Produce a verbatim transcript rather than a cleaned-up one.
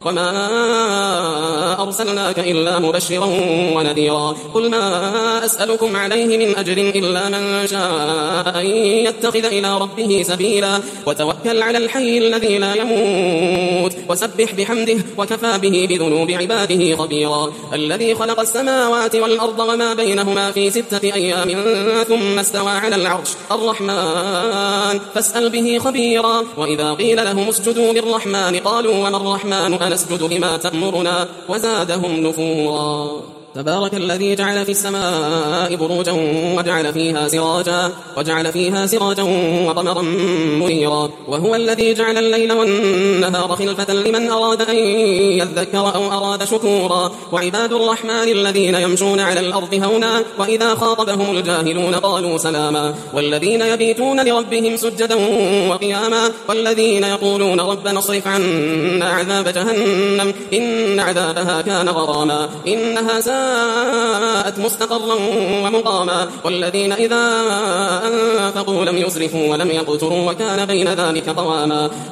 وما أرسلناك إلا مبشرا ونذيرا قل ما أسألكم عليه من أجر إلا من شاء أن يتخذ إلى ربه سبيلا وتوكل على الحي الذي لا يموت وسبح بحمده وكفى به بذنوب عباده خبيرا الذي خلق السماوات والأرض وما بينهما في ستة أيام ثم استوى على العرش الرحمن فاسأل به خبيرا وإذا قيل لهم اسجدوا للرحمن قالوا وما الرحمن أنسجد لما تأمرنا وزادهم نفورا تبارك الذي جعل في السماء بروجا وجعل فيها سراجا وجعل فيها سراجا وقمرا منيرا وهو الذي جعل الليل والنهار خلفة لمن أراد أن يذكر أو أراد شكورا وعباد الرحمن الذين يمشون على الأرض هونا وإذا خاطبهم الجاهلون قالوا سلاما والذين يبيتون لربهم سجدا وقياما والذين يقولون ربنا اصرف عنا عذاب جهنم إن عذابها كان غراما إنها ساءت مستقرا ومقاما والذين إذا أنفقوا لم يسرفوا ولم يقتروا وكان بين ذلك قواما